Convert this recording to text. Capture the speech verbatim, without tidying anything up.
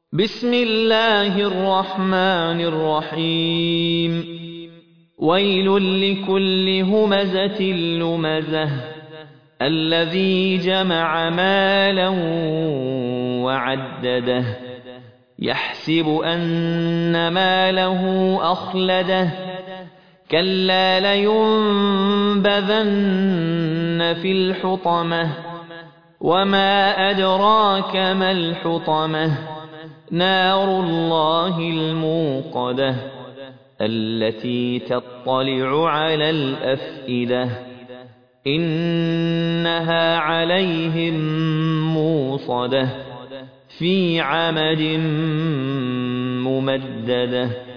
بسم الله الرحمن الرحيم ويل لكل همزة لمزة الذي جمع مالا وعدده يحسب أن ماله أخلده كلا لينبذن في الحطمة وما أدراك ما الحطمة نار الله الموقدة التي تطلع على الأفئدة إنها عليهم موصدة في عمد ممددة.